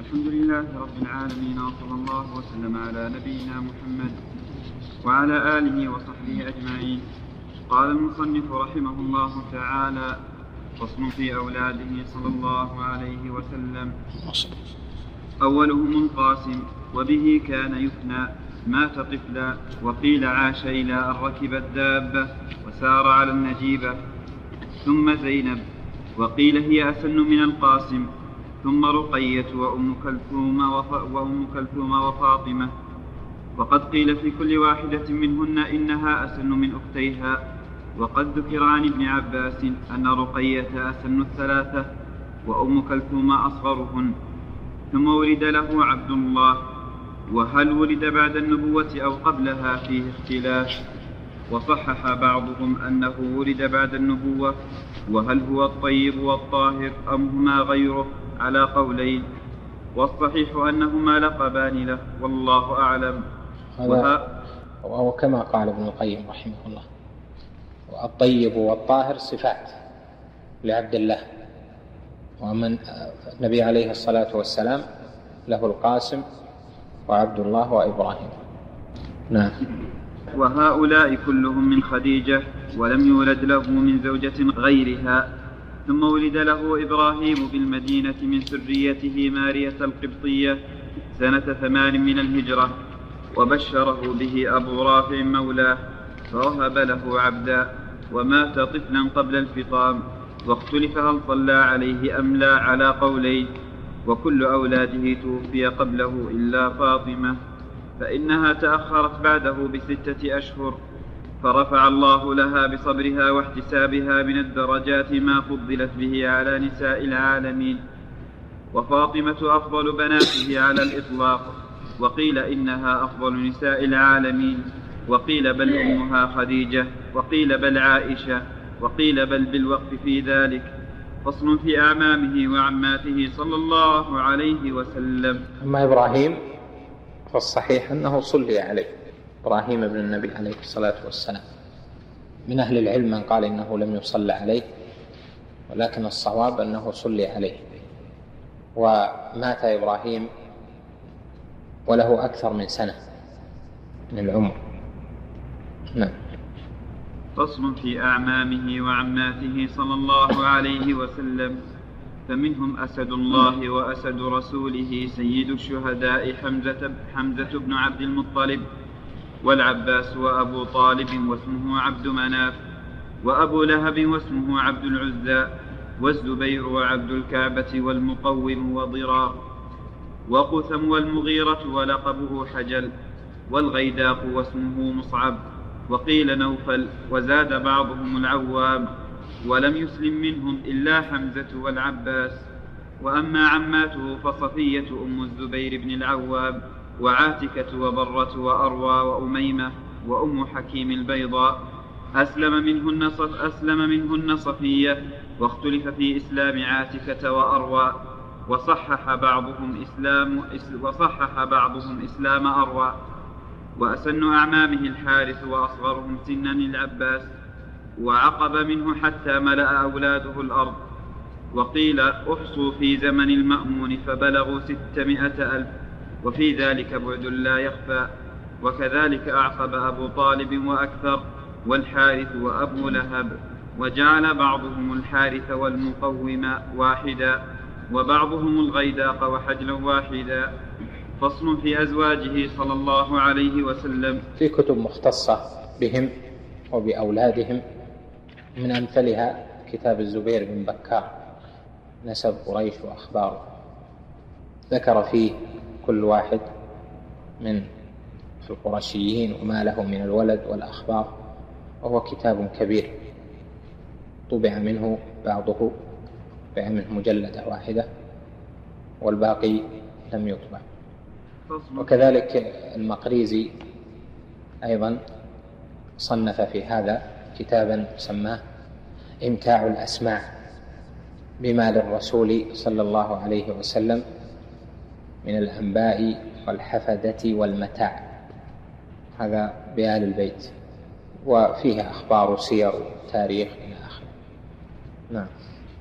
الحمد لله رب العالمين، وصلى الله وسلم على نبينا محمد وعلى آله وصحبه أجمعين. قال المصنف رحمه الله تعالى: فصل في أولاده صلى الله عليه وسلم. أولهم القاسم، وبه كان يفنى، مات طفلا، وقيل عاش إلى أن ركب الدابة وسار على النجيبة. ثم زينب، وقيل هي أسن من القاسم. ثم رقية وأم كلثوم وفاطمة. وقد قيل في كل واحدة منهن إنها أسن من أختيها. وقد ذكر عن ابن عباس أن رقية أسن الثلاثة وأم كلثوم أصغرهن. ثم ولد له عبد الله، وهل ولد بعد النبوة أو قبلها فيه اختلاف. وصحح بعضهم أنه ولد بعد النبوة، وهل هو الطيب والطاهر أم هما غيره على قولين، والصحيح أنهما لقبان له، والله أعلم. وهو كما قال ابن القيم رحمه الله: الطيب والطاهر صفات لعبد الله، ومن النبي عليه الصلاة والسلام له القاسم وعبد الله وإبراهيم. نعم. وهؤلاء كلهم من خديجة، ولم يولد له من زوجة غيرها. ثم ولد له إبراهيم بالمدينة من سريته مارية القبطية سنة 8 من الهجرة، وبشره به أبو رافع مولاه، فوهب له عبدا، ومات طفلا قبل الفطام. واختلف هل صلى عليه أم لا على قولين. وكل أولاده توفي قبله إلا فاطمة، فإنها تأخرت بعده ب6 أشهر، فرفع الله لها بصبرها واحتسابها من الدرجات ما فضلت به على نساء العالمين. وفاطمة أفضل بناته على الإطلاق، وقيل إنها أفضل نساء العالمين، وقيل بل أمها خديجة، وقيل بل عائشة، وقيل بل بالوقف في ذلك. فصل في أعمامه وعماته صلى الله عليه وسلم. أما إبراهيم فالصحيح أنه صلي عليه، إبراهيم ابن النبي عليه الصلاة والسلام. من أهل العلم من قال إنه لم يصلى عليه، ولكن الصواب أنه صلي عليه. ومات إبراهيم وله أكثر من سنة من العمر. نعم. فصل في أعمامه وعماته صلى الله عليه وسلم. فمنهم أسد الله وأسد رسوله سيد الشهداء حمزة بن عبد المطلب، والعباس وأبو طالب واسمه عبد مناف، وأبو لهب واسمه عبد العزى، والزبير وعبد الكعبة والمقوم وضرار، وقثم والمغيرة ولقبه حجل، والغيداق واسمه مصعب، وقيل نوفل، وزاد بعضهم العوام، ولم يسلم منهم إلا حمزة والعباس. وأما عماته فصفية أم الزبير بن العوام، وعاتكة وبرة وأروى وأميمة وأم حكيم البيضاء. أسلم منهن صفية، واختلف في إسلام عاتكة وأروى، وصحح بعضهم إسلام أروى. وأسن أعمامه الحارث، وأصغرهم سنا العباس، وعقب منه حتى ملأ أولاده الأرض. وقيل أحصوا في زمن المأمون فبلغوا 600,000، وفي ذلك بعد لا يخفى. وكذلك أعقب أبو طالب وأكثر، والحارث وأبو لهب، وجعل بعضهم الحارث والمقوم واحدا، وبعضهم الغيداق وحجلا واحدا. فصل في أزواجه صلى الله عليه وسلم. في كتب مختصة بهم وبأولادهم، من أمثلها كتاب الزبير بن بكار نسب قريش وأخباره، ذكر فيه كل واحد من القرشيين وما له من الولد والأخبار، وهو كتاب كبير طبع منه بعضه، طبع منه مجلدة واحدة، والباقي لم يطبع. وكذلك المقريزي أيضا صنف في هذا كتابا سماه إمتاع الأسماع بما للرسول صلى الله عليه وسلم من الأنباء والحفدة والمتاع، هذا بآل البيت، وفيه أخبار وسير وتاريخ إلى آخره. نعم.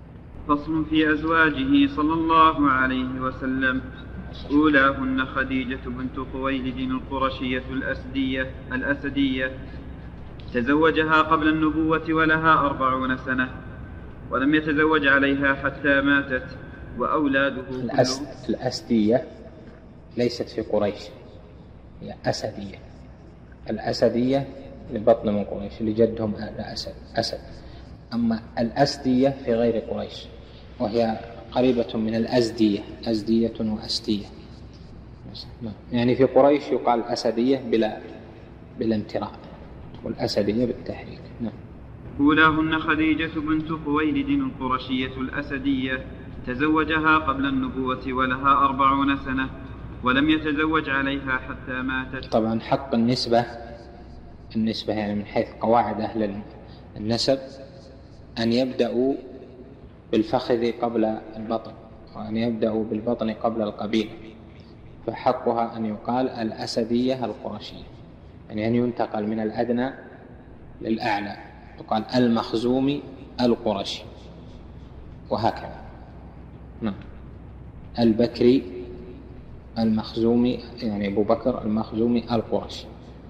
فصل في أزواجه صلى الله عليه وسلم. أولاهن خديجة بنت خويلد القرشية الأسدية تزوجها قبل النبوة ولها 40 سنة، ولم يتزوج عليها حتى ماتت. وأولاده الأسدية ليست في قريش، هي أسدية. الأسدية لبطن من قريش لجدهم أسد. أما الأسدية في غير قريش، وهي قريبة من الأزدية، أزدية وأسدية. يعني في قريش يقال أسدية بلا امتراء، والأسدية بالتحريك. نعم. أولاهن خديجة بنت خويلد القرشية الأسدية تزوجها قبل النبوة ولها 40 سنة، ولم يتزوج عليها حتى ماتت. طبعا حق النسبة يعني من حيث قواعد أهل النسب أن يبدأوا بالفخذ قبل البطن، وأن يبدأوا بالبطن قبل القبيلة، فحقها أن يقال الأسدية القرشية، يعني أن ينتقل من الأدنى للأعلى، يقال المخزومي القرشي، وهكذا. نعم. البكري المخزومي، يعني أبو بكر المخزومي القرشي.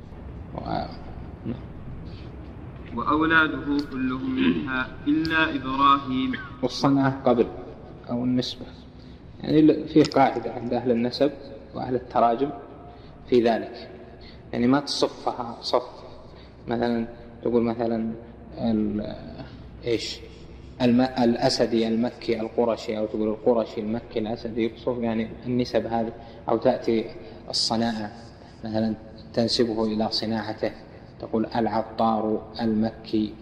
وأولاده كلهم منها إلا إبراهيم. والصنعة قبل أو النسبة، يعني في قاعدة عند أهل النسب وأهل التراجم في ذلك، يعني ما تصفها صف، مثلا تقول مثلا الأسدي المكي القرشي، أو تقول القرشي المكي الأسدي، يقصف يعني النسب هذه. أو تأتي الصناعة مثلا تنسبه إلى صناعته، تقول العطار المكي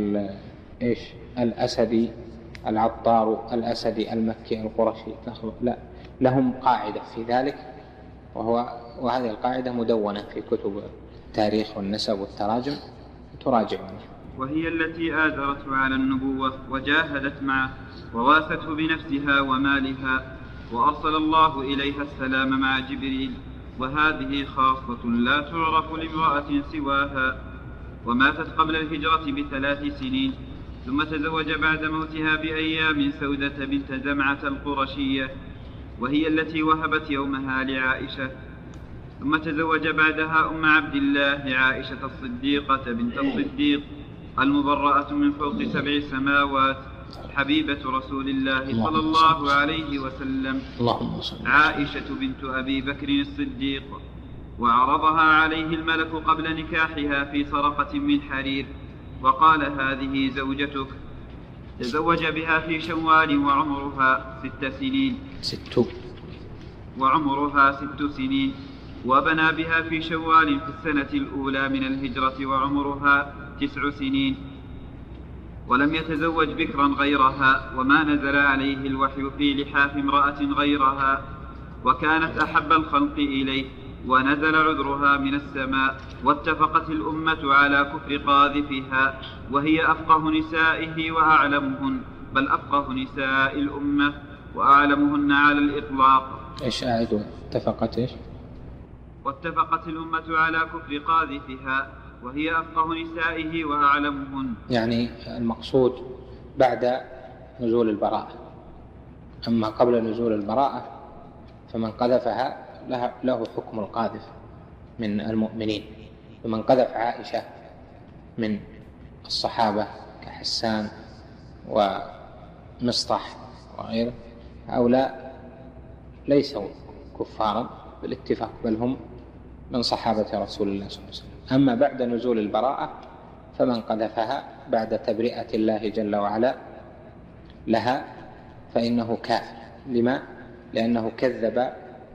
الأسدي، العطار الأسدي المكي القرشي. لا، لهم قاعدة في ذلك، وهذه القاعدة مدونة في كتب التاريخ والنسب والتراجم، تراجعونها. وهي التي آثرته على النبوة وجاهدت معه وواسته بنفسها ومالها، وأرسل الله إليها السلام مع جبريل، وهذه خاصة لا تعرف لامرأة سواها. وماتت قبل الهجرة ب3 سنين، ثم تزوج بعد موتها بأيام سودة بنت زمعة القرشية، وهي التي وهبت يومها لعائشة. ثم تزوج بعدها أم عبد الله عائشة الصديقة بنت الصديق المبرأة من فوق 7 سماوات، حبيبة رسول الله صلى الله عليه وسلم، عائشة بنت أبي بكر الصديق. وعرضها عليه الملك قبل نكاحها في سرقة من حرير، وقال هذه زوجتك. تزوج بها في شوال وعمرها 6 سنين، وعمرها 6 سنين، وبنى بها في شوال في السنة الأولى من الهجرة وعمرها 9 سنين، ولم يتزوج بكرا غيرها، وما نزل عليه الوحي في لحاف امرأة غيرها، وكانت أحب الخلق إليه، ونزل عذرها من السماء. واتفقت الأمة على كفر قاذفها، وهي أفقه نسائه وأعلمهن، بل أفقه نساء الأمة وأعلمهن على الإطلاق. واتفقت الأمة على كفر قاذفها، وهي أفقه نسائه وأعلمهن. يعني المقصود بعد نزول البراءة. أما قبل نزول البراءة فمن قذفها له حكم القاذف من المؤمنين. ومن قذف عائشة من الصحابة كحسان ومصطح وغيره، هؤلاء ليسوا كفارا بالاتفاق، بل هم من صحابة رسول الله صلى الله عليه وسلم. أما بعد نزول البراءة فمن قذفها بعد تبرئة الله جل وعلا لها فإنه كافر. لما؟ لأنه كذب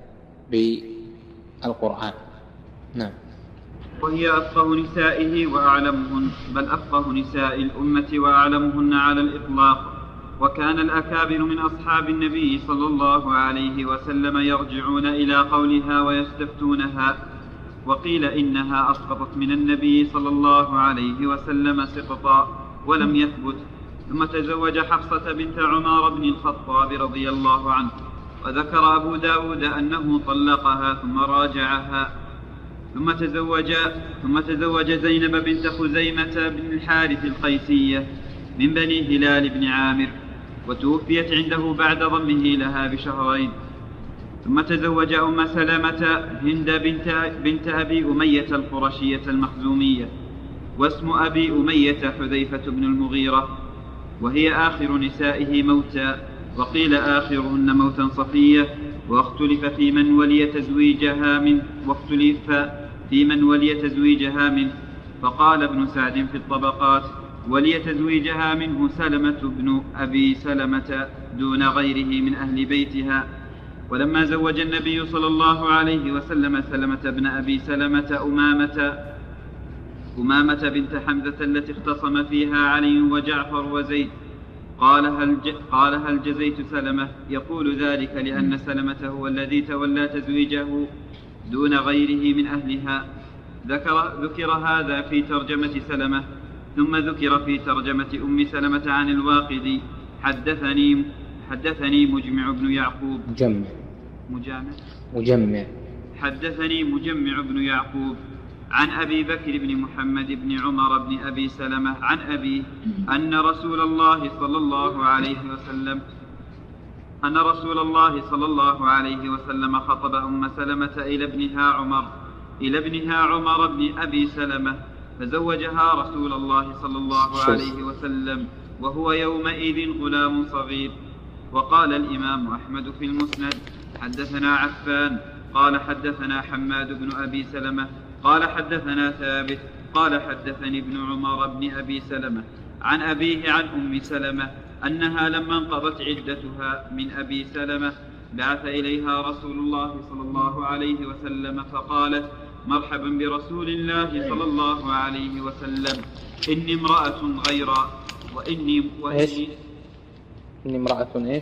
بالقرآن. نعم. وهي أفقه نسائه وأعلمهن، بل أفقه نساء الأمة وأعلمهن على الإطلاق. وكان الأكابر من أصحاب النبي صلى الله عليه وسلم يرجعون إلى قولها ويستفتونها، وقيل إنها أسقطت من النبي صلى الله عليه وسلم سقطا ولم يثبت. ثم تزوج حفصة بنت عمر بن الخطاب رضي الله عنه، وذكر أبو داود أنه طلقها ثم راجعها. ثم تزوج زينب بنت خزيمة بن الحارث القيسية من بني هلال بن عامر، وتوفيت عنده بعد ضمه لها بشهرين. ثم تزوج أم سلمة هند بنت أبي أمية القرشية المخزومية، واسم أبي أمية حذيفة بن المغيرة، وهي آخر نسائه موتا، وقيل آخرهن موتا صفية. واختلف في من ولي تزويجها منه، فقال ابن سعد في الطبقات: ولي تزويجها منه سلمة بن أبي سلمة دون غيره من أهل بيتها. ولما زوج النبي صلى الله عليه وسلم سلمة بن أبي سلمة أمامة بنت حمزة التي اختصم فيها علي وجعفر وزيد، قال هل جزيت سلمة؟ يقول ذلك لأن سلمة هو الذي تولى تزويجه دون غيره من أهلها. ذكر هذا في ترجمة سلمة. ثم ذكر في ترجمة أم سلمة عن الواقدي: حدثني مجمع بن يعقوب حدثني مجمع بن يعقوب عن أبي بكر بن محمد بن عمر بن أبي سلمة عن أبيه أن رسول الله صلى الله عليه وسلم خطب أم سلمة إلى ابنها عمر بن أبي سلمة، فزوجها رسول الله صلى الله عليه وسلم وهو يومئذ غلام صغير. وقال الإمام أحمد في المسند: حدثنا عفان قال حدثنا حماد بن أبي سلمة قال حدثنا ثابت قال حدثني ابن عمر بن أبي سلمة عن أبيه عن أم سلمة أنها لما انقضت عدتها من أبي سلمة بعث إليها رسول الله صلى الله عليه وسلم فقالت: مرحبا برسول الله صلى الله عليه وسلم، إني امرأة غيرا إني امرأة إيش؟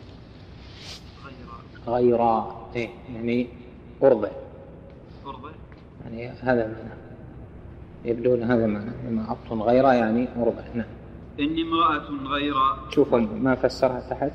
غيرا يعني أرضع يعني هذا معنى، يبدو أن هذا معنى امرأة غيرا يعني أرضع. نعم. إني امرأة غيرا. شوفوا ما فسرها تحت.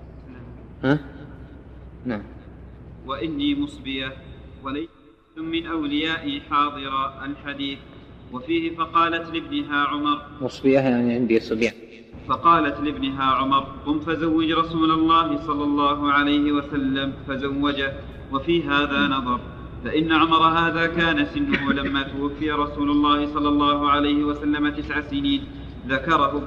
نعم. وإني مصبية وليس من أوليائي حاضرا الحديث. وفيه فقالت لابنها عمر: مصبية يعني عندي صبيان. فقالت لابنها عمر: قم فزوج رسول الله صلى الله عليه وسلم، فزوجه. وفي هذا نظر، فإن عمر هذا كان سنه لما توفي رسول الله صلى الله عليه وسلم 9 سنين، ذكره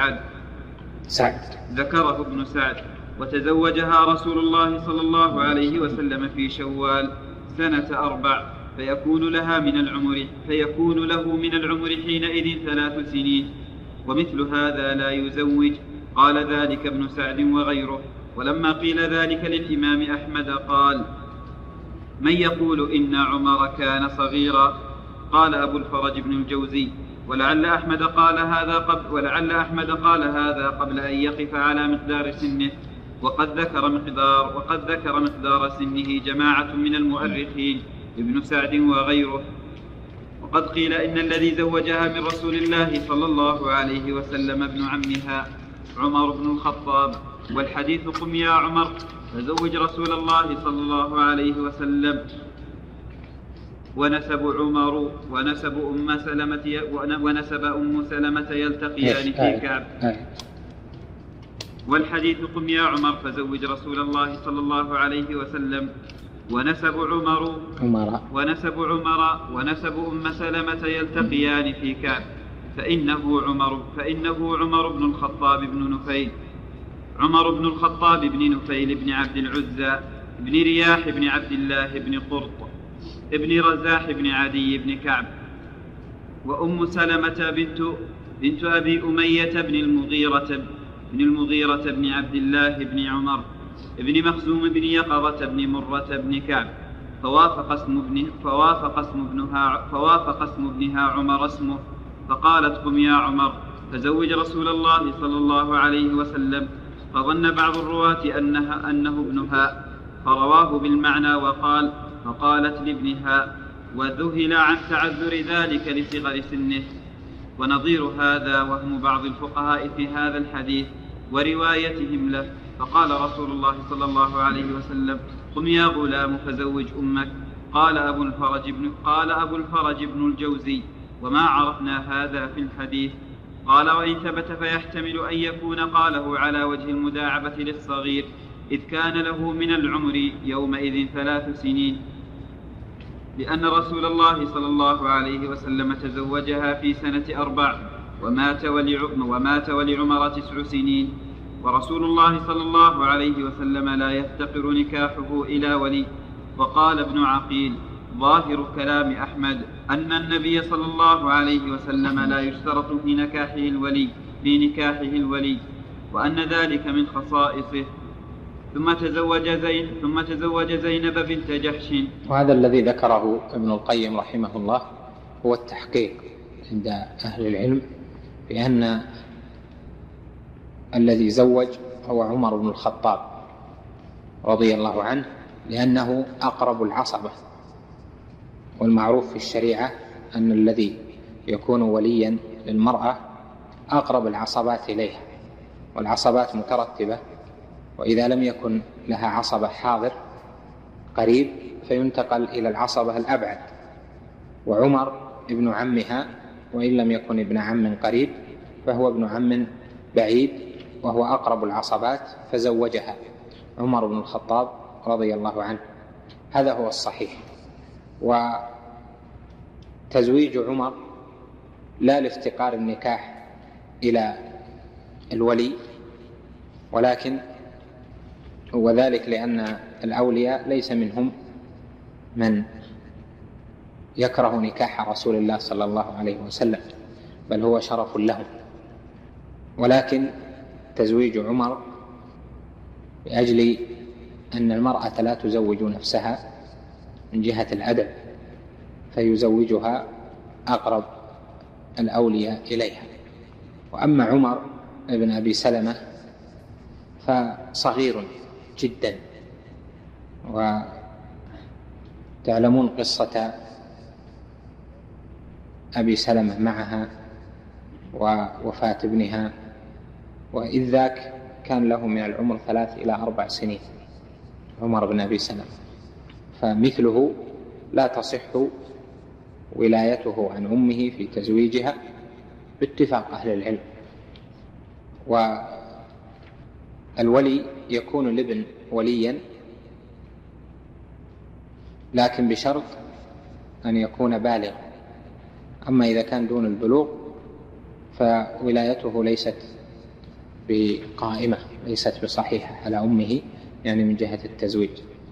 ابن سعد، وتزوجها رسول الله صلى الله عليه وسلم في شوال سنة 4، فيكون له من العمر حينئذ 3 سنين، ومثل هذا لا يزوج. قال ذلك ابن سعد وغيره. ولما قيل ذلك للإمام أحمد قال: من يقول إن عمر كان صغيرا؟ قال أبو الفرج بن الجوزي: ولعل أحمد قال هذا قبل أن يقف على مقدار سنه، وقد ذكر مقدار سنه جماعة من المؤرخين ابن سعد وغيره. وقد قيل إن الذي زوجها من رسول الله صلى الله عليه وسلم ابن عمها عمر بن الخطاب، والحديث: قم يا عمر فزوج رسول الله صلى الله عليه وسلم. ونسب أم سلمة يلتقيان في كعب. والحديث: قم يا عمر فزوج رسول الله صلى الله عليه وسلم. ونسب عمر ونسب أم سلمة يلتقيان في كعب، فإنه عمر بن الخطاب بن نفيل بن عبد العزى بن رياح بن عبد الله بن قرط ابن رزاح بن عدي بن كعب. وأم سلمة بنت أبي أمية بن المغيرة بن عبد الله بن عمر ابن مخزوم بن يقظة بن مرة بن كعب، فوافق اسم ابنها عمر اسمه، فقالت: قم يا عمر فزوج رسول الله صلى الله عليه وسلم. فظن بعض الرواة أنه ابنها، فرواه بالمعنى وقال: فقالت لابنها، وذهل عن تعذر ذلك لصغر سنه. ونظير هذا وهم بعض الفقهاء في هذا الحديث وروايتهم له. فقال رسول الله صلى الله عليه وسلم: قم يا غلام فزوج أمك. قال أبو الفرج بن الجوزي: وما عرفنا هذا في الحديث. قال: وإن ثبت فيحتمل أن يكون قاله على وجه المداعبة للصغير، إذ كان له من العمر يومئذ 3 سنين، لأن رسول الله صلى الله عليه وسلم تزوجها في سنة 4 ومات ولعمر 9 سنين، ورسول الله صلى الله عليه وسلم لا يفتقر نكاحه إلى ولي. وقال ابن عقيل: ظاهر كلام أحمد أن النبي صلى الله عليه وسلم لا يشترط في نكاحه الولي، وأن ذلك من خصائصه. ثم تزوج زينب بنت جحش. وهذا الذي ذكره ابن القيم رحمه الله هو التحقيق عند أهل العلم بأن الذي زوج هو عمر بن الخطاب رضي الله عنه، لأنه أقرب العصبة، والمعروف في الشريعة أن الذي يكون وليا للمرأة أقرب العصبات إليها، والعصبات مترتبة، وإذا لم يكن لها عصبة حاضر قريب فينتقل إلى العصبة الأبعد، وعمر ابن عمها، وإن لم يكن ابن عم قريب فهو ابن عم بعيد، وهو أقرب العصبات، فزوجها عمر بن الخطاب رضي الله عنه. هذا هو الصحيح. وتزويج عمر لا لافتقار النكاح إلى الولي، ولكن وذلك لأن الأولياء ليس منهم من يكره نكاح رسول الله صلى الله عليه وسلم، بل هو شرف لهم. ولكن تزويج عمر لأجل أن المرأة لا تزوج نفسها من جهة الأدب، فيزوجها أقرب الأولياء إليها. وأما عمر بن أبي سلمة فصغير جدا، وتعلمون قصة أبي سلمة معها ووفاة ابنها، وإذ ذاك كان له من العمر 3 إلى 4 سنين عمر بن أبي سلمة، فمثله لا تصح ولايته عن أمه في تزويجها باتفاق أهل العلم. والولي يكون الابن وليا، لكن بشرط أن يكون بالغا. أما إذا كان دون البلوغ فولايته ليست بقائمة، ليست بصحيحة على أمه، يعني من جهة التزويج.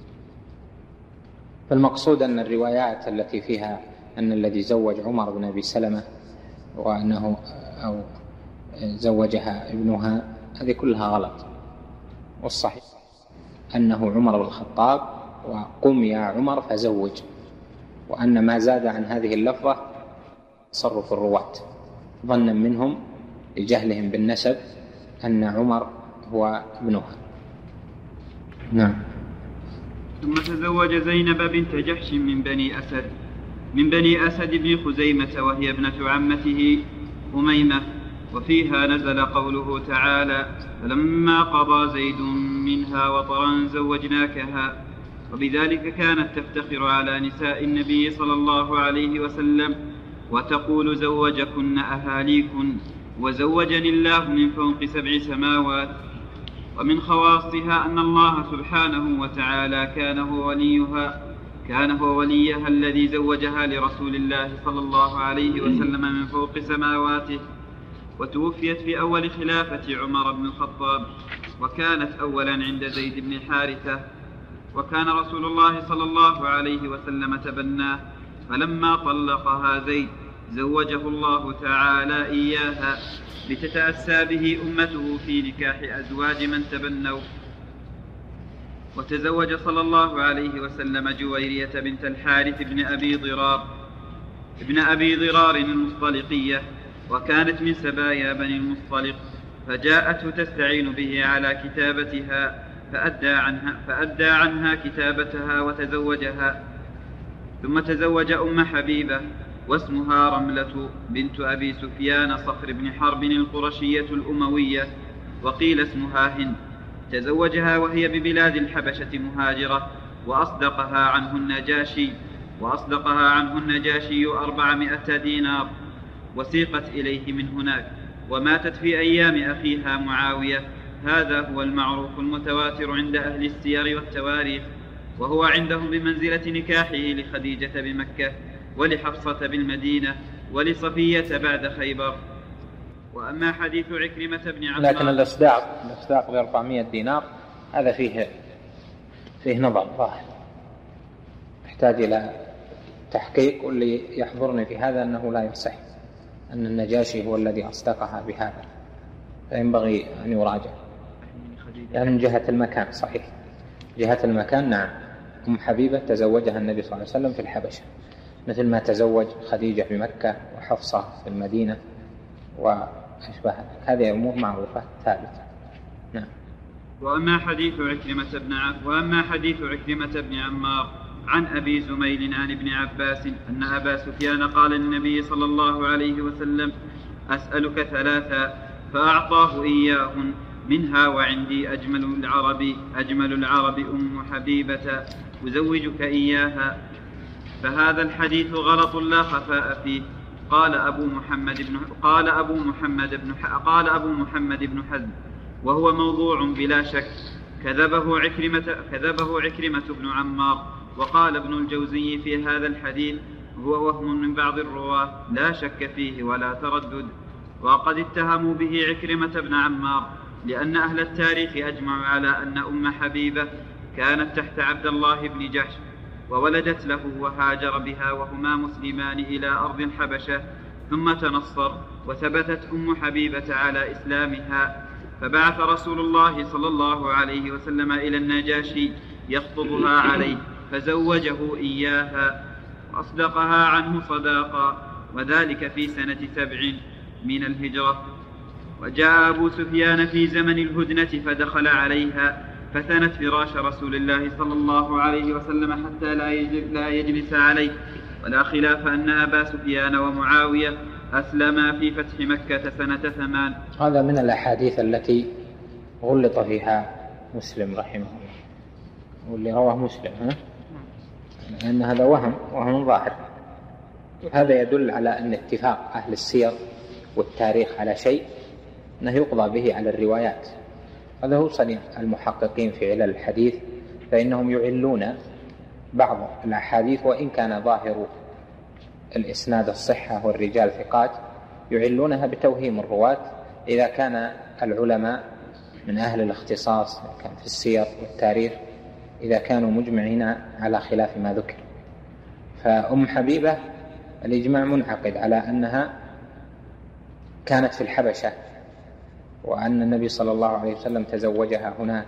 فالمقصود أن الروايات التي فيها أن الذي زوج عمر بن أبي سلمة وأنه أو زوجها ابنها هذه كلها غلط، والصحيح أنه عمر بن الخطاب وقم يا عمر فزوج، وأن ما زاد عن هذه اللفظة تصرف الرواة ظنا منهم لجهلهم بالنسب أن عمر هو ابنها. نعم. ثم تزوج زينب بنت جحش من بني أسد بن خزيمة، وهي ابنة عمته أميمة، وفيها نزل قوله تعالى: فلما قضى زيد منها وطرا زوجناكها. وبذلك كانت تفتخر على نساء النبي صلى الله عليه وسلم وتقول: زوجكن أهاليكن، وزوجني الله من فوق 7 سماوات. ومن خواصها أن الله سبحانه وتعالى كان هو وليها الذي زوجها لرسول الله صلى الله عليه وسلم من فوق سماواته، وتوفيت في أول خلافة عمر بن الخطاب، وكانت أولا عند زيد بن حارثة، وكان رسول الله صلى الله عليه وسلم تبناه، فلما طلقها زيد زوجه الله تعالى إياها لتتأسى به أمته في نكاح أزواج من تبنوا. وتزوج صلى الله عليه وسلم جويرية بنت الحارث ابن أبي ضرار المصطلقية، وكانت من سبايا بني المصطلق، فجاءته تستعين به على كتابتها فأدى عنها كتابتها وتزوجها. ثم تزوج أم حبيبة، واسمها رملة بنت أبي سفيان صخر بن حرب القرشية الأموية، وقيل اسمها هند. تزوجها وهي ببلاد الحبشة مهاجرة، وأصدقها عنه النجاشي 400 دينار، وسيقت إليه من هناك، وماتت في أيام أخيها معاوية. هذا هو المعروف المتواتر عند أهل السير والتواريخ، وهو عندهم بمنزلة نكاحه لخديجة بمكة، ولحفصة بالمدينة، ولصفية بعد خيبر. وأما حديث عكرمة بن عمار، لكن الإصداق ب 400 دينار هذا فيه نظر ظاهر، يحتاج إلى تحقيق، واللي يحضرني في هذا أنه لا يصح أن النجاشي هو الذي أصدقها بهذا، فينبغي أن يراجع. يعني من جهة المكان صحيح، جهة المكان نعم، أم حبيبة تزوجها النبي صلى الله عليه وسلم في الحبشة، مثل ما تزوج خديجة في وحفصة في المدينة وأشبه هذه أمور معروفة ثابتة. نعم. وأما حديث عكرمة بن عمار عن أبي زميل عن ابن عباس أن أبا سفيان قال للنبي صلى الله عليه وسلم: أسألك ثلاثا، فأعطاه إياهن، منها وعندي أجمل العرب أم حبيبة، أزوجك إياها. فهذا الحديث غلط لا خفاء فيه. قال أبو محمد بن حزم، وهو موضوع بلا شك، كذبه عكرمة بن عمار. وقال ابن الجوزي في هذا الحديث: هو وهم من بعض الرواة لا شك فيه ولا تردد. وقد اتهموا به عكرمة بن عمار، لأن أهل التاريخ أجمعوا على أن أم حبيبة كانت تحت عبد الله بن جحش، وولدت له وهاجر بها وهما مسلمان إلى أرض الحبشة، ثم تنصر، وثبتت أم حبيبة على إسلامها، فبعث رسول الله صلى الله عليه وسلم إلى النجاشي يخطبها عليه، فزوجه إياها وأصدقها عنه صداقا، وذلك في سنة 7 من الهجرة. وجاء أبو سفيان في زمن الهدنة فدخل عليها، فثنت فراش رسول الله صلى الله عليه وسلم حتى لا يجلس عليه. ولا خلاف أن أبا سفيان ومعاوية أسلما في فتح مكة سنة 8. هذا من الأحاديث التي غلط فيها مسلم رحمه الله، واللي رواه مسلم لأن هذا وهم ظاهر. هذا يدل على أن اتفاق أهل السير والتاريخ على شيء أنه يقضى به على الروايات. هذا هو صنيع المحققين في علل الحديث، فإنهم يعلون بعض الأحاديث وإن كان ظاهر الإسناد الصحة والرجال ثقات، يعلونها بتوهيم الرواة إذا كان العلماء من أهل الاختصاص كان في السير والتاريخ إذا كانوا مجمعين على خلاف ما ذكر. فأم حبيبة الإجماع منعقد على أنها كانت في الحبشة، وأن النبي صلى الله عليه وسلم تزوجها هناك.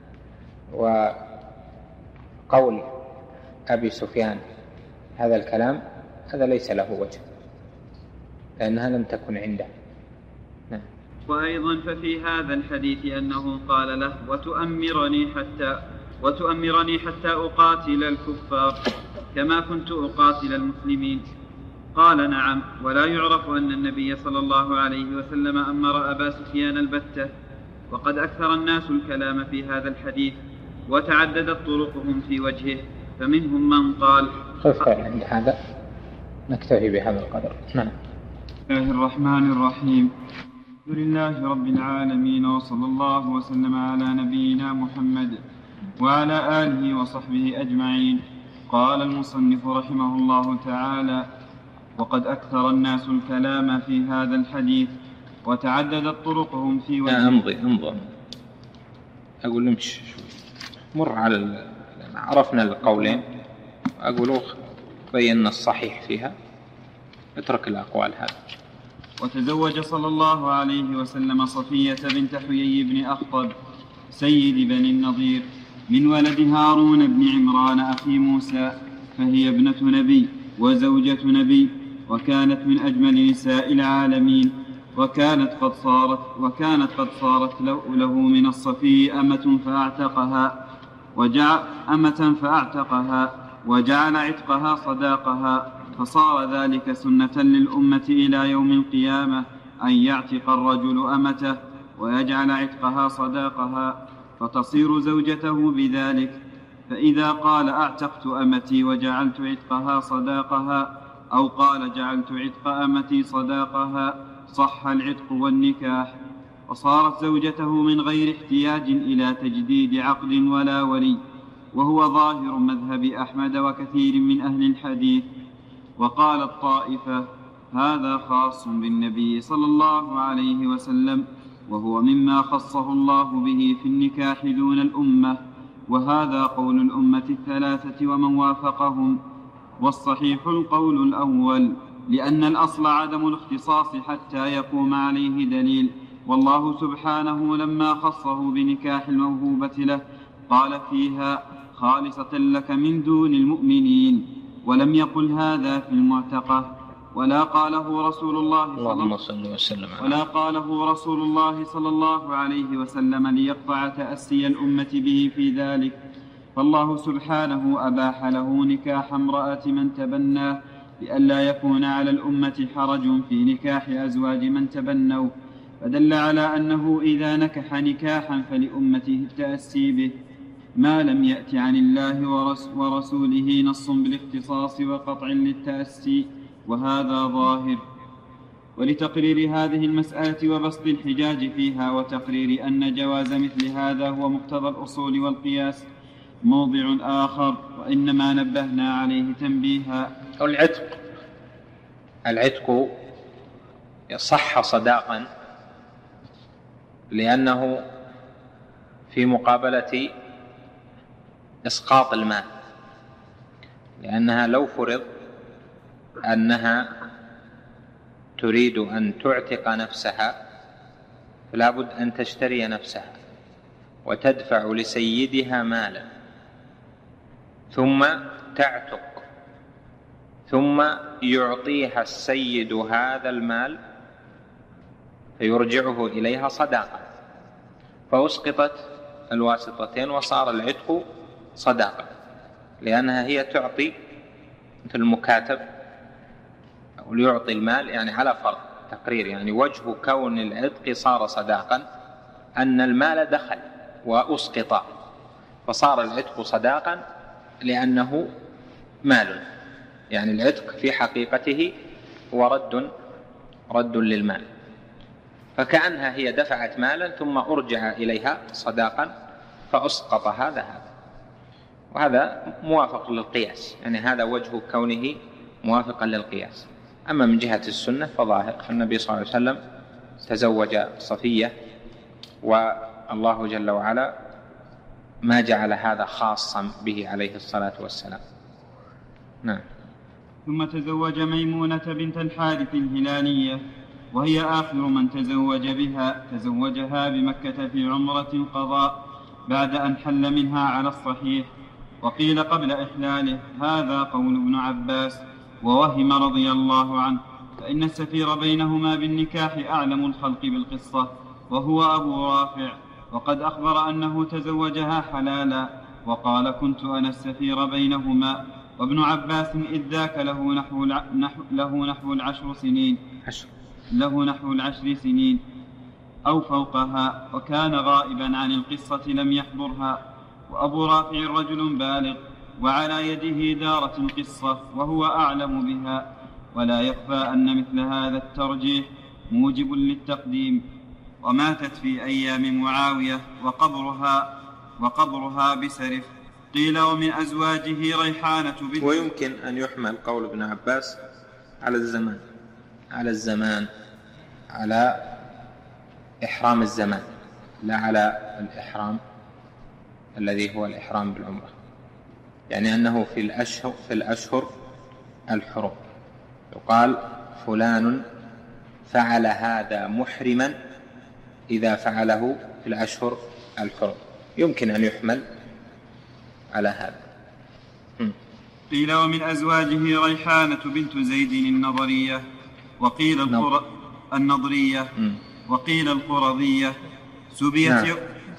وقول أبي سفيان هذا الكلام هذا ليس له وجه، لأنها لم تكن عنده. وأيضا ففي هذا الحديث أنه قال له: وتؤمرني حتى أقاتل الكفار كما كنت أقاتل المسلمين. قال: نعم. ولا يعرف أن النبي صلى الله عليه وسلم أمر أبا سفيان البتة. وقد أكثر الناس الكلام في هذا الحديث، وتعددت طرقهم في وجهه، فمنهم من قال. عند هذا نكتفي بهذا القدر. نعم. بسم الله الرحمن الرحيم. الحمد لله رب العالمين، وصلى الله وسلم على نبينا محمد وعلى آله وصحبه أجمعين. قال المصنف رحمه الله تعالى: وقد أكثر الناس الكلام في هذا الحديث، وتعددت طرقهم في وجهه. انظر أقول امشي مر على عرفنا القولين، أقول بينا الصحيح فيها، اترك الأقوال هذا. وتزوج صلى الله عليه وسلم صفية بنت حيي بن أخطب سيد بني النضير من ولد هارون بن عمران أخي موسى، فهي ابنة نبي وزوجة نبي، وكانت من أجمل نساء العالمين. وكانت قد صارت له من الصفي أمة فأعتقها وجعل عتقها صداقها، فصار ذلك سنة للأمة إلى يوم القيامة أن يعتق الرجل أمته ويجعل عتقها صداقها، فتصير زوجته بذلك. فإذا قال: أعتقت أمتي وجعلت عتقها صداقها، أو قال: جعلت عتق أمتي صداقها، صح العتق والنكاح، وصارت زوجته من غير احتياج إلى تجديد عقد ولا ولي، وهو ظاهر مذهب أحمد وكثير من أهل الحديث. وقال الطائفة: هذا خاص بالنبي صلى الله عليه وسلم، وهو مما خصه الله به في النكاح دون الأمة، وهذا قول الأمة الثلاثة ومن وافقهم. والصحيح القول الأول، لأن الأصل عدم الاختصاص حتى يقوم عليه دليل، والله سبحانه لما خصه بنكاح الموهوبة له قال فيها: خالصة لك من دون المؤمنين، ولم يقل هذا في المعتقة. ولا قاله رسول الله صلى الله عليه وسلم ليقطع تأسي الأمة به في ذلك، فالله سبحانه أباح له نكاح امرأة من تبناه لئلا يكون على الأمة حرج في نكاح أزواج من تبنوا، فدل على أنه إذا نكح نكاحا فلأمته التأسي به، ما لم يأت عن الله ورسوله نص بالاختصاص وقطع للتأسي، وهذا ظاهر. ولتقرير هذه المسألة وبسط الحجاج فيها وتقرير أن جواز مثل هذا هو مقتضى الأصول والقياس موضع آخر، وإنما نبهنا عليه تنبيها. العتق صح صداقا لأنه في مقابلة إسقاط المال، لأنها لو فرض أنها تريد أن تعتق نفسها فلا بد أن تشتري نفسها وتدفع لسيدها مالا ثم تعتق، ثم يعطيها السيد هذا المال فيرجعه إليها صداقة، فأسقطت الواسطتين وصار العتق صداقة، لأنها هي تعطي مثل المكاتب أو يعطي المال، يعني على فرض تقرير، يعني وجه كون العتق صار صداقا أن المال دخل وأسقط، فصار العتق صداقا لأنه مال، يعني العتق في حقيقته هو رد للمال، فكأنها هي دفعت مالا ثم أرجع إليها صداقا فأسقط هذا، وهذا موافق للقياس، يعني هذا وجه كونه موافقا للقياس. أما من جهة السنة فظاهر النبي صلى الله عليه وسلم تزوج صفية، والله جل وعلا ما جعل هذا خاصا به عليه الصلاة والسلام. نعم. ثم تزوج ميمونة بنت الحارث الهلالية، وهي آخر من تزوجها بمكة في عمرة قضاء بعد أن حل منها على الصحيح، وقيل قبل إحلاله، هذا قول ابن عباس، ووهم رضي الله عنه، فإن السفير بينهما بالنكاح أعلم الخلق بالقصة وهو أبو رافع، وقد أخبر أنه تزوجها حلالا، وقال: كنت أنا السفير بينهما. وابن عباس إذ ذاك له نحو العشر سنين أو فوقها، وكان غائبا عن القصة لم يحضرها، وأبو رافع رجل بالغ، وعلى يده دارت القصة وهو أعلم بها، ولا يخفى أن مثل هذا الترجيح موجب للتقديم. وماتت في أيام معاوية وقبرها بسرف. قيل: ومن أزواجه ريحانة بنت. ويمكن أن يحمل قول ابن عباس على الزمان، على إحرام الزمان، لا على الإحرام الذي هو الإحرام بالعمرة، يعني أنه في الأشهر الحرم يقال فلان فعل هذا محرما إذا فعله في الأشهر الحرم، يمكن أن يحمل على هذا. قيل: ومن أزواجه ريحانة بنت زيد النضرية، وقيل النضرية، وقيل القرظية، سبيت. ما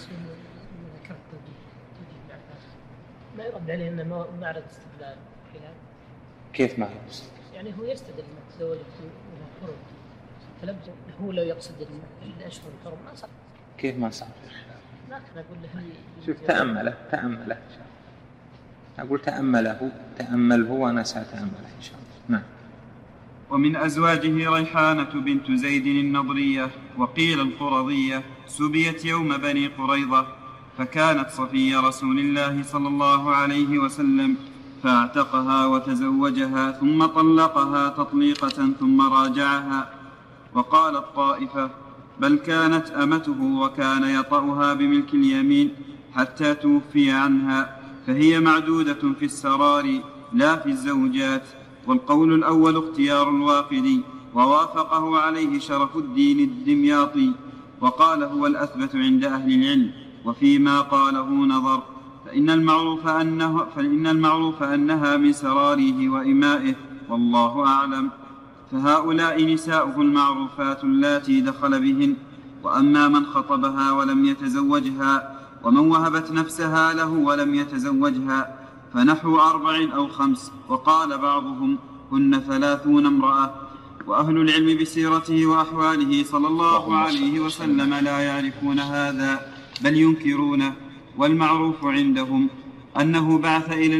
يرد عليه أنه معرض استدلال. كيف معرض؟ يعني هو يستدل ما تزوجت من الحرم، فلبد هو لو يقصد الأشهر الحرم ما صار. كيف ما صار؟ لكن أقول له شوف تأمله أقول تأمله وأنا سأتأمله إن شاء الله. نعم. ومن أزواجه ريحانة بنت زيد النضرية وقيل القرظية، سبيت يوم بني قريظة، فكانت صفي رسول الله صلى الله عليه وسلم، فاعتقها وتزوجها ثم طلقها تطليقة ثم راجعها. وقالت طائفة: بل كانت أمته وكان يطأها بملك اليمين حتى توفي عنها، فهي معدودة في السرار لا في الزوجات. والقول الأول اختيار الواقدي، ووافقه عليه شرف الدين الدمياطي، وقال هو الأثبت عند أهل العلم، وفيما قاله نظر، فإن المعروف أنها من سراره وإمائه، والله أعلم. فهؤلاء نساؤه المعروفات اللاتي دخل بهن. وأما من خطبها ولم يتزوجها، ومن وهبت نفسها له ولم يتزوجها، فنحو 4 أو 5، وقال بعضهم هن 30 امرأة. وأهل العلم بسيرته وأحواله صلى الله عليه وسلم لا يعرفون هذا بل ينكرونه. والمعروف عندهم أنه بعث إلى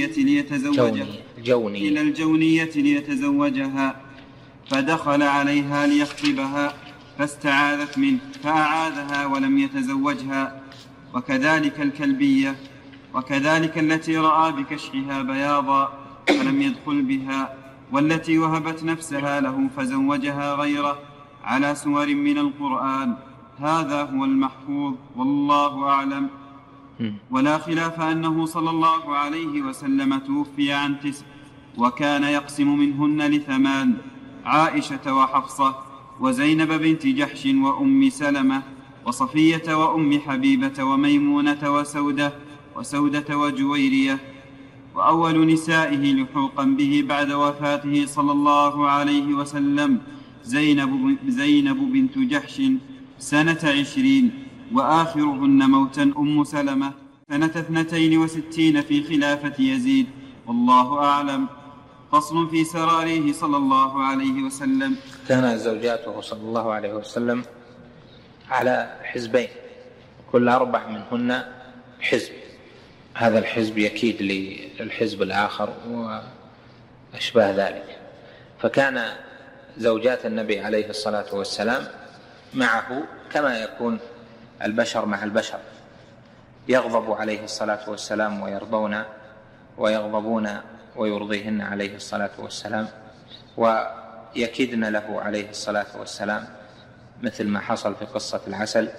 الجونية ليتزوجها، فدخل عليها ليخطبها فاستعاذت منه فأعاذها ولم يتزوجها. وكذلك الكلبية، وكذلك التي رأى بكشحها بياضا فلم يدخل بها، والتي وهبت نفسها له فزوجها غيره، على سور من القرآن. هذا هو المحفوظ، والله أعلم. ولا خلاف أنه صلى الله عليه وسلم توفي عن 9، وكان يقسم منهن ل8: عائشة وحفصة وزينب بنت جحش وأم سلمة وصفية وأم حبيبة وميمونة وسودة وجويرية. وأول نسائه لحوقا به بعد وفاته صلى الله عليه وسلم زينب بنت جحش سنة 20، وآخرهن موتا أم سلمة سنة 62 في خلافة يزيد، والله أعلم. فصل في سراره صلى الله عليه وسلم. كان زوجاته صلى الله عليه وسلم على حزبين، كل 4 منهن حزب، هذا الحزب يكيد للحزب الآخر وأشباه ذلك. فكان زوجات النبي عليه الصلاة والسلام معه كما يكون البشر مع البشر، يغضب عليه الصلاة والسلام ويغضبون ويرضيهن عليه الصلاة والسلام، ويكيدن له عليه الصلاة والسلام، مثل ما حصل في قصة العسل.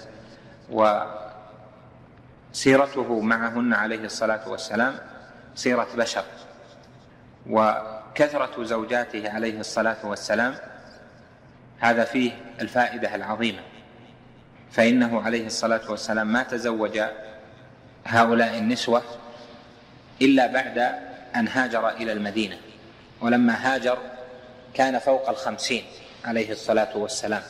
وسيرته معهن عليه الصلاة والسلام سيرة بشر. وكثرة زوجاته عليه الصلاة والسلام هذا فيه الفائدة العظيمة، فإنه عليه الصلاة والسلام ما تزوج هؤلاء النسوة إلا بعد أن هاجر إلى المدينة، ولما هاجر كان فوق 50 عليه الصلاة والسلام،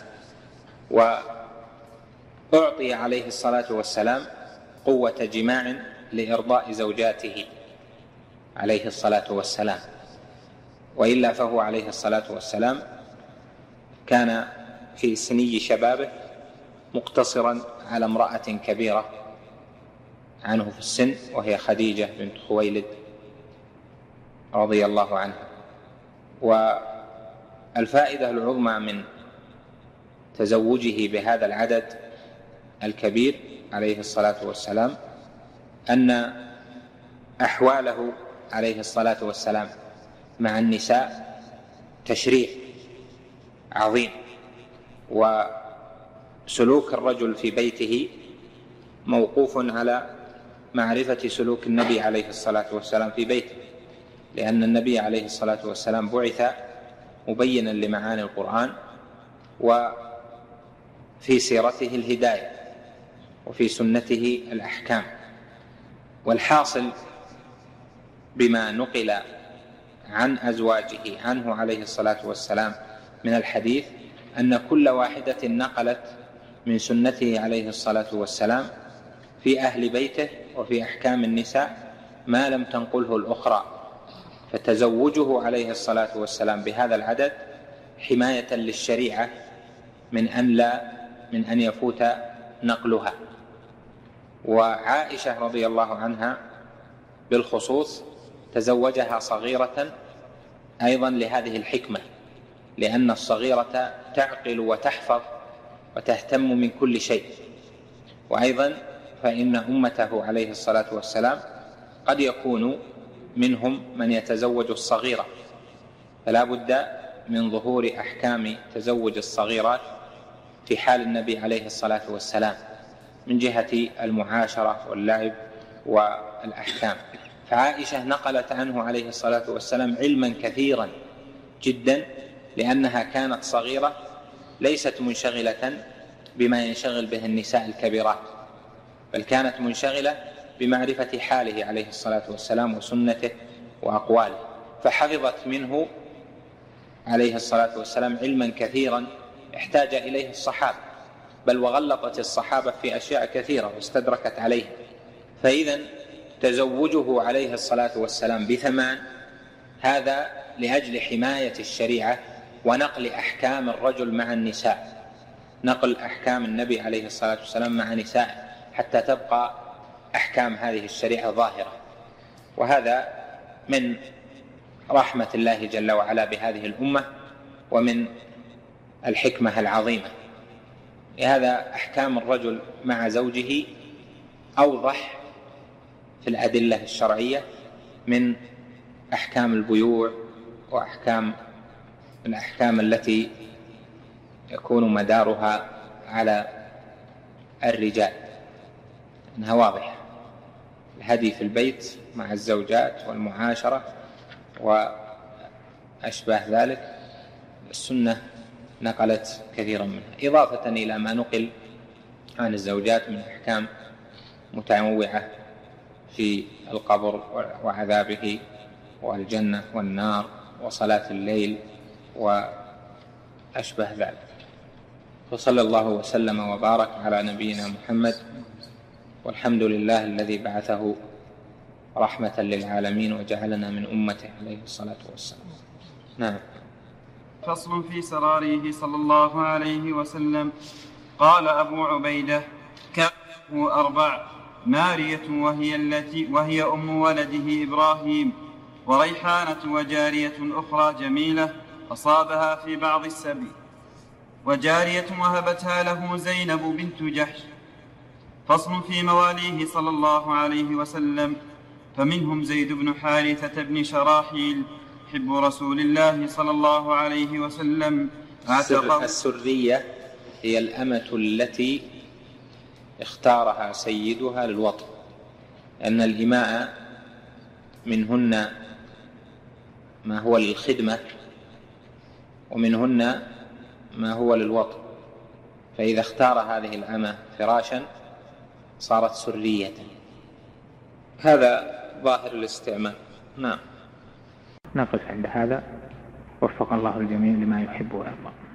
وأعطي عليه الصلاة والسلام قوة جماع لإرضاء زوجاته عليه الصلاة والسلام، وإلا فهو عليه الصلاة والسلام كان في سني شبابه مقتصرا على امرأة كبيرة عنه في السن، وهي خديجة بنت خويلد رضي الله عنها. والفائدة العظمى من تزوجه بهذا العدد الكبير عليه الصلاة والسلام أن أحواله عليه الصلاة والسلام مع النساء تشريع عظيم، وسلوك الرجل في بيته موقوف على معرفة سلوك النبي عليه الصلاة والسلام في بيته، لأن النبي عليه الصلاة والسلام بعث مبينا لمعاني القرآن، وفي سيرته الهداية، وفي سنته الأحكام. والحاصل بما نقل عن أزواجه عنه عليه الصلاة والسلام من الحديث أن كل واحدة نقلت من سنته عليه الصلاة والسلام في أهل بيته وفي أحكام النساء ما لم تنقله الأخرى، فتزوجه عليه الصلاة والسلام بهذا العدد حماية للشريعة من أن يفوت نقلها. وعائشة رضي الله عنها بالخصوص تزوجها صغيرة أيضا لهذه الحكمة، لأن الصغيرة تعقل وتحفظ وتهتم من كل شيء. وأيضا فإن أمته عليه الصلاة والسلام قد يكون منهم من يتزوج الصغيرة، فلا بد من ظهور أحكام تزوج الصغيرات في حال النبي عليه الصلاة والسلام من جهة المعاشرة واللعب والأحكام. فعائشة نقلت عنه عليه الصلاة والسلام علما كثيرا جدا، لأنها كانت صغيرة ليست منشغلة بما ينشغل به النساء الكبيرات، بل كانت منشغلة بمعرفة حاله عليه الصلاة والسلام وسنته وأقواله، فحفظت منه عليه الصلاة والسلام علما كثيرا احتاج إليه الصحابة، بل وغلطت الصحابة في أشياء كثيرة واستدركت عليه. فإذا تزوجه عليه الصلاة والسلام بثمان هذا لأجل حماية الشريعة ونقل أحكام الرجل مع النساء، نقل أحكام النبي عليه الصلاة والسلام مع نساء حتى تبقى أحكام هذه الشريعة ظاهرة. وهذا من رحمة الله جل وعلا بهذه الأمة ومن الحكمة العظيمة. لهذا أحكام الرجل مع زوجه أوضح في الأدلة الشرعية من أحكام البيوع وأحكام الأحكام التي يكون مدارها على الرجال، إنها واضحة. الهدي في البيت مع الزوجات والمعاشرة وأشباه ذلك السنة نقلت كثيرا منها، إضافة إلى ما نقل عن الزوجات من أحكام متنوعة في القبر وعذابه والجنة والنار وصلاة الليل وأشبه ذلك. وصلى الله وسلم وبارك على نبينا محمد، والحمد لله الذي بعثه رحمة للعالمين وجعلنا من أمته عليه الصلاة والسلام. نعم. فصل في سراريه صلى الله عليه وسلم. قال أبو عبيدة: كانوا 4: مارية وهي أم ولده إبراهيم، وريحانة وجارية أخرى جميلة أصابها في بعض السبي، وجارية وهبتها له زينب بنت جحش. فصل في مواليه صلى الله عليه وسلم. فمنهم زيد بن حارثة بن شراحيل حب رسول الله صلى الله عليه وسلم. السرية هي الأمة التي اختارها سيدها للوطن، أن الإماء منهن ما هو للخدمة ومنهن ما هو للوطن، فإذا اختار هذه الأمة فراشا صارت سرية. هذا ظاهر الاستعمال. نعم. نقف عند هذا، وفق الله الجميع لما يحب ويرضى.